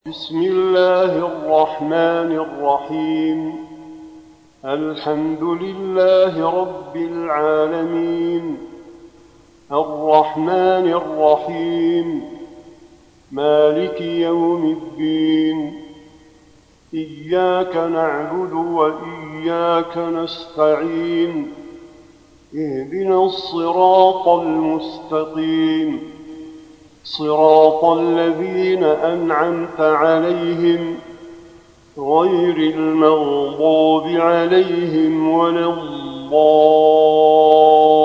بسم الله الرحمن الرحيم. الحمد لله رب العالمين، الرحمن الرحيم، مالك يوم الدين. إياك نعبد وإياك نستعين، اهدنا الصراط المستقيم، صراط الذين أنعمت عليهم غير المغضوب عليهم ولا الضالين.